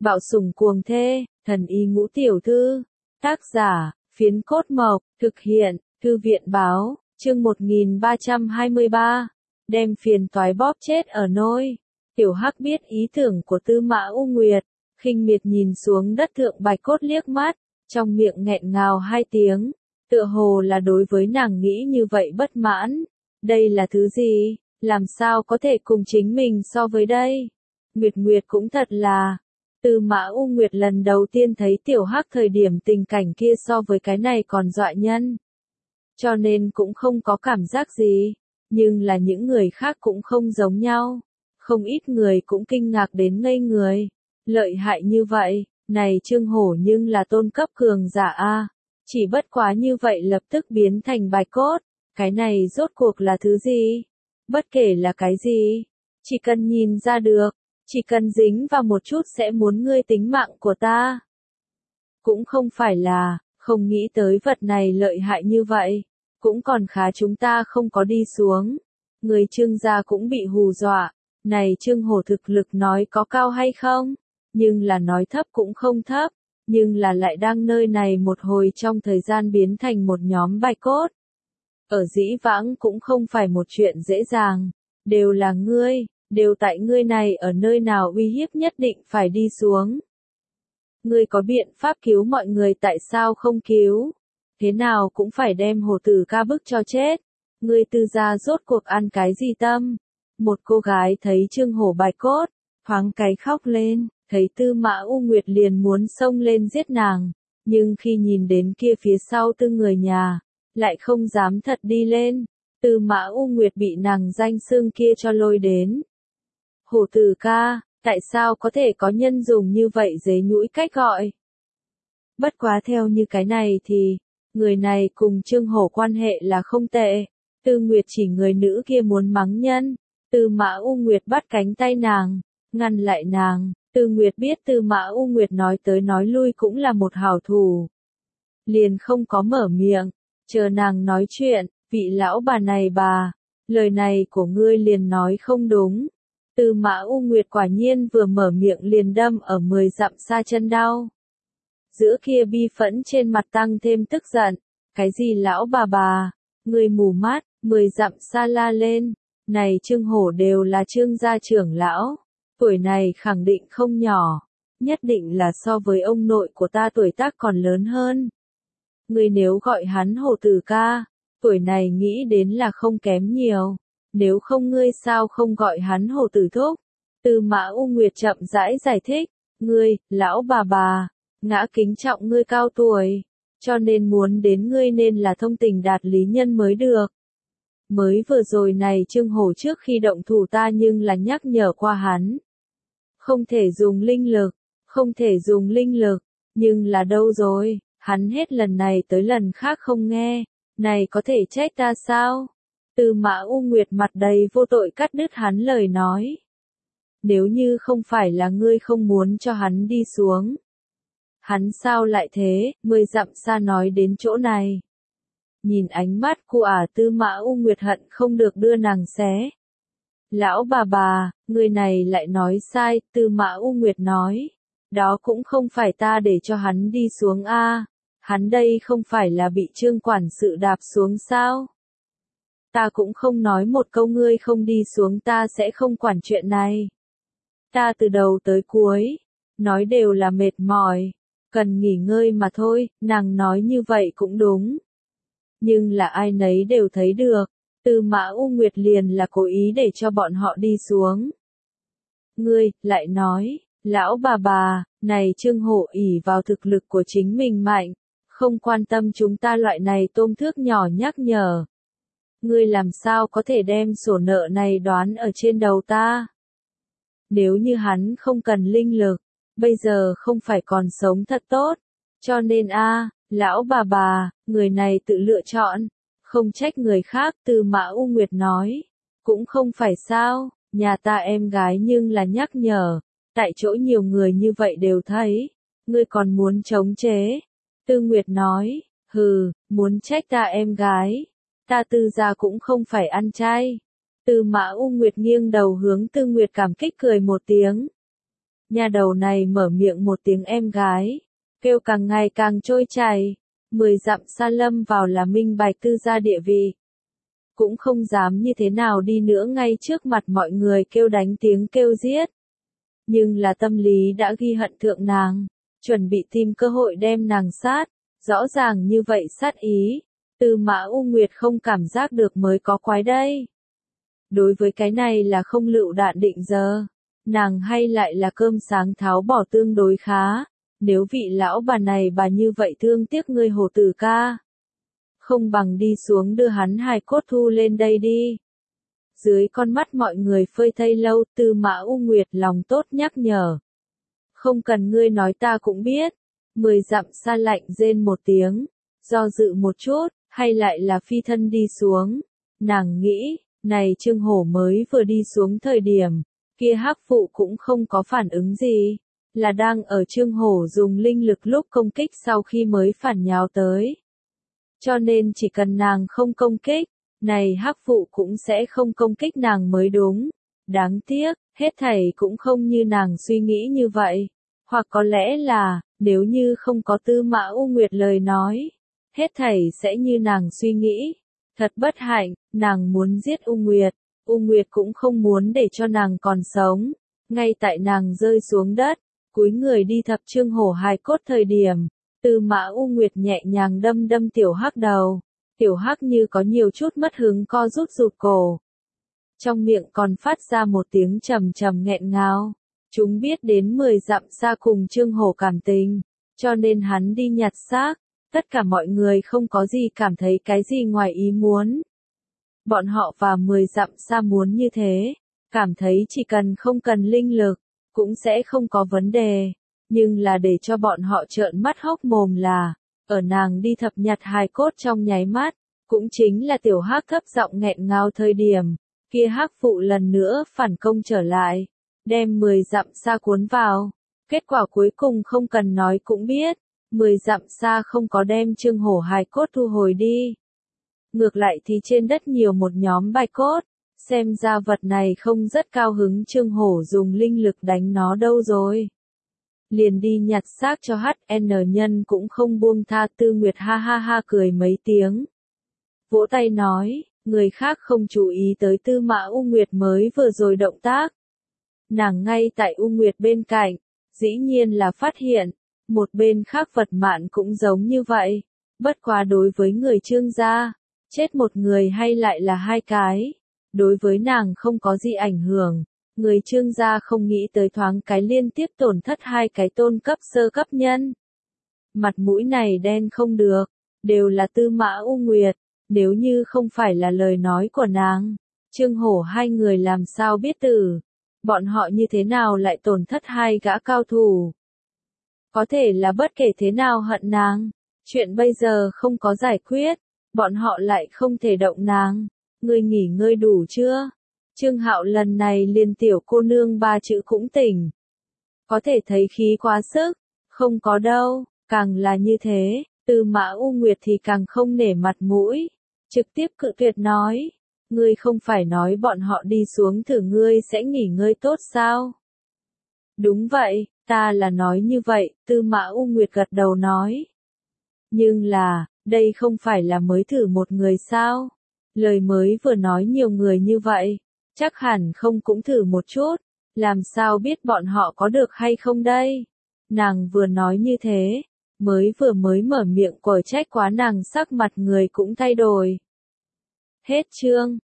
Bạo sủng cuồng thê, thần y ngũ tiểu thư. Tác giả, Phiến Cốt Mộc, thực hiện, Thư viện báo, chương 1323. Đem phiền toái bóp chết ở nôi. Tiểu Hắc biết ý tưởng của Tư Mã U Nguyệt, khinh miệt nhìn xuống đất thượng bạch cốt liếc mắt, trong miệng nghẹn ngào hai tiếng, tựa hồ là đối với nàng nghĩ như vậy bất mãn. Đây là thứ gì? Làm sao có thể cùng chính mình so với đây? Nguyệt Nguyệt cũng thật là. Tư Mã U Nguyệt lần đầu tiên thấy Tiểu Hắc thời điểm tình cảnh kia so với cái này còn dọa nhân. Cho nên cũng không có cảm giác gì. Nhưng là những người khác cũng không giống nhau. Không ít người cũng kinh ngạc đến ngây người. Lợi hại như vậy, này Trương Hổ nhưng là tôn cấp cường giả a. Chỉ bất quá như vậy lập tức biến thành bạch cốt. Cái này rốt cuộc là thứ gì? Bất kể là cái gì, chỉ cần nhìn ra được, chỉ cần dính vào một chút sẽ muốn ngươi tính mạng của ta. Cũng không phải là, không nghĩ tới vật này lợi hại như vậy, cũng còn khá chúng ta không có đi xuống. Người Trương gia cũng bị hù dọa, này Trương Hổ thực lực nói có cao hay không, nhưng là nói thấp cũng không thấp, nhưng là lại đang nơi này một hồi trong thời gian biến thành một nhóm bạch cốt. Ở dĩ vãng cũng không phải một chuyện dễ dàng, đều là ngươi, đều tại ngươi này ở nơi nào uy hiếp nhất định phải đi xuống. Ngươi có biện pháp cứu mọi người tại sao không cứu? Thế nào cũng phải đem Hổ Tử ca bức cho chết. Ngươi Tư gia rốt cuộc ăn cái gì tâm? Một cô gái thấy Trương Hổ bạch cốt, thoáng cái khóc lên, thấy Tư Mã U Nguyệt liền muốn xông lên giết nàng, nhưng khi nhìn đến kia phía sau Tư người nhà, lại không dám thật đi lên. Tư Mã U Nguyệt bị nàng danh xưng kia cho lôi đến. Hổ Tử ca, tại sao có thể có nhân dùng như vậy dế nhũi cách gọi? Bất quá theo như cái này thì, người này cùng Trương Hổ quan hệ là không tệ. Tư Nguyệt chỉ người nữ kia muốn mắng nhân. Tư Mã U Nguyệt bắt cánh tay nàng, ngăn lại nàng. Tư Nguyệt biết Tư Mã U Nguyệt nói tới nói lui cũng là một hảo thủ. Liền không có mở miệng. Chờ nàng nói chuyện, vị lão bà này bà, lời này của ngươi liền nói không đúng. Tư Mã U Nguyệt quả nhiên vừa mở miệng liền đâm ở 10 dặm xa chân đau. Giữa kia bi phẫn trên mặt tăng thêm tức giận, cái gì lão bà, ngươi mù mắt, 10 dặm xa la lên, này Trương Hổ đều là Trương gia trưởng lão, tuổi này khẳng định không nhỏ, nhất định là so với ông nội của ta tuổi tác còn lớn hơn. Ngươi nếu gọi hắn Hổ Tử ca, tuổi này nghĩ đến là không kém nhiều, nếu không ngươi sao không gọi hắn Hổ Tử thúc? Tư Mã U Nguyệt chậm rãi giải thích, ngươi, lão bà, ngã kính trọng ngươi cao tuổi, cho nên muốn đến ngươi nên là thông tình đạt lý nhân mới được. Mới vừa rồi này Trương Hổ trước khi động thủ ta nhưng là nhắc nhở qua hắn. Không thể dùng linh lực, không thể dùng linh lực, nhưng là đâu rồi? Hắn hết lần này tới lần khác không nghe, này có thể trách ta sao? Tư Mã U Nguyệt mặt đầy vô tội cắt đứt hắn lời nói. Nếu như không phải là ngươi không muốn cho hắn đi xuống. Hắn sao lại thế, 10 dặm xa nói đến chỗ này. Nhìn ánh mắt của Tư Mã U Nguyệt hận không được đưa nàng xé. Lão bà, người này lại nói sai, Tư Mã U Nguyệt nói. Đó cũng không phải ta để cho hắn đi xuống a. Hắn đây không phải là bị Trương quản sự đạp xuống sao? Ta cũng không nói một câu ngươi không đi xuống ta sẽ không quản chuyện này. Ta từ đầu tới cuối, nói đều là mệt mỏi, cần nghỉ ngơi mà thôi, nàng nói như vậy cũng đúng. Nhưng là ai nấy đều thấy được, Tư Mã U Nguyệt liền là cố ý để cho bọn họ đi xuống. Ngươi, lại nói, lão bà, này Trương Hổ ỷ vào thực lực của chính mình mạnh, không quan tâm chúng ta loại này tôm thước nhỏ nhắc nhở. Ngươi làm sao có thể đem sổ nợ này đoán ở trên đầu ta? Nếu như hắn không cần linh lực, bây giờ không phải còn sống thật tốt. Cho nên lão bà, người này tự lựa chọn, không trách người khác. Tư Mã U Nguyệt nói, cũng không phải sao, nhà ta em gái nhưng là nhắc nhở, tại chỗ nhiều người như vậy đều thấy, ngươi còn muốn chống chế. Tư Nguyệt nói, hừ, muốn trách ta em gái, ta Tư gia cũng không phải ăn chay. Tư Mã U Nguyệt nghiêng đầu hướng Tư Nguyệt cảm kích cười một tiếng. Nhà đầu này mở miệng một tiếng em gái, kêu càng ngày càng trôi chảy, 10 dặm xa lâm vào là minh bạch tư gia địa vị. Cũng không dám như thế nào đi nữa ngay trước mặt mọi người kêu đánh tiếng kêu giết. Nhưng là tâm lý đã ghi hận thượng nàng, chuẩn bị tìm cơ hội đem nàng sát, rõ ràng như vậy sát ý, Tư Mã U Nguyệt không cảm giác được mới có quái đây. Đối với cái này là không lựu đạn định giờ, nàng hay lại là cơm sáng tháo bỏ tương đối khá, nếu vị lão bà này bà như vậy thương tiếc ngươi Hồ Tử ca. Không bằng đi xuống đưa hắn hài cốt thu lên đây đi. Dưới con mắt mọi người phơi thây lâu, Tư Mã U Nguyệt lòng tốt nhắc nhở. Không cần ngươi nói ta cũng biết. 10 dặm xa lạnh rên một tiếng, do dự một chút, hay lại là phi thân đi xuống. Nàng nghĩ, này Trương Hổ mới vừa đi xuống thời điểm, kia hắc phụ cũng không có phản ứng gì, là đang ở Trương Hổ dùng linh lực lúc công kích sau khi mới phản nhào tới. Cho nên chỉ cần nàng không công kích, này hắc phụ cũng sẽ không công kích nàng mới đúng. Đáng tiếc, hết thảy cũng không như nàng suy nghĩ như vậy. Hoặc có lẽ là, nếu như không có Tư Mã U Nguyệt lời nói, hết thảy sẽ như nàng suy nghĩ. Thật bất hạnh, nàng muốn giết U Nguyệt cũng không muốn để cho nàng còn sống. Ngay tại nàng rơi xuống đất, cúi người đi thập Trương Hổ hài cốt thời điểm, Tư Mã U Nguyệt nhẹ nhàng đâm đâm tiểu hắc đầu. Tiểu hắc như có nhiều chút mất hứng co rút rụt cổ. Trong miệng còn phát ra một tiếng trầm trầm nghẹn ngào. Chúng biết đến 10 dặm xa cùng Trương Hổ cảm tình, cho nên hắn đi nhặt xác. Tất cả mọi người không có gì cảm thấy cái gì ngoài ý muốn. Bọn họ và 10 dặm xa muốn như thế, cảm thấy chỉ cần không cần linh lực, cũng sẽ không có vấn đề. Nhưng là để cho bọn họ trợn mắt hốc mồm là, ở nàng đi thập nhặt hài cốt trong nháy mắt, cũng chính là tiểu hắc thấp giọng nghẹn ngào thời điểm, kia hắc phụ lần nữa phản công trở lại, đem 10 dặm xa cuốn vào. Kết quả cuối cùng không cần nói cũng biết, 10 dặm xa không có đem Trương Hổ hài cốt thu hồi đi. Ngược lại thì trên đất nhiều một nhóm bạch cốt, xem ra vật này không rất cao hứng Trương Hổ dùng linh lực đánh nó đâu rồi. Liền đi nhặt xác cho HN nhân cũng không buông tha. Tư Nguyệt ha ha ha cười mấy tiếng. Vỗ tay nói, người khác không chú ý tới Tư Mã U Nguyệt mới vừa rồi động tác. Nàng ngay tại U Nguyệt bên cạnh, dĩ nhiên là phát hiện, một bên khác vật mạn cũng giống như vậy. Bất quá đối với người Trương gia, chết một người hay lại là hai cái, đối với nàng không có gì ảnh hưởng. Người Trương gia không nghĩ tới thoáng cái liên tiếp tổn thất hai cái tôn cấp sơ cấp nhân. Mặt mũi này đen không được, đều là Tư Mã U Nguyệt, nếu như không phải là lời nói của nàng, Trương Hổ hai người làm sao biết tử, bọn họ như thế nào lại tổn thất hai gã cao thủ. Có thể là bất kể thế nào hận nàng, chuyện bây giờ không có giải quyết, bọn họ lại không thể động nàng. Ngươi nghỉ ngơi đủ chưa? Trương Hạo lần này liền tiểu cô nương ba chữ cũng tỉnh. Có thể thấy khí quá sức, không có đâu, càng là như thế, Tư Mã U Nguyệt thì càng không nể mặt mũi, trực tiếp cự tuyệt nói, ngươi không phải nói bọn họ đi xuống thử ngươi sẽ nghỉ ngơi tốt sao? Đúng vậy, ta là nói như vậy, Tư Mã U Nguyệt gật đầu nói. Nhưng là, đây không phải là mới thử một người sao? Lời mới vừa nói nhiều người như vậy, chắc hẳn không cũng thử một chút, làm sao biết bọn họ có được hay không đây? Nàng vừa nói như thế, mới mở miệng quở trách quá nàng sắc mặt người cũng thay đổi. Hết chương.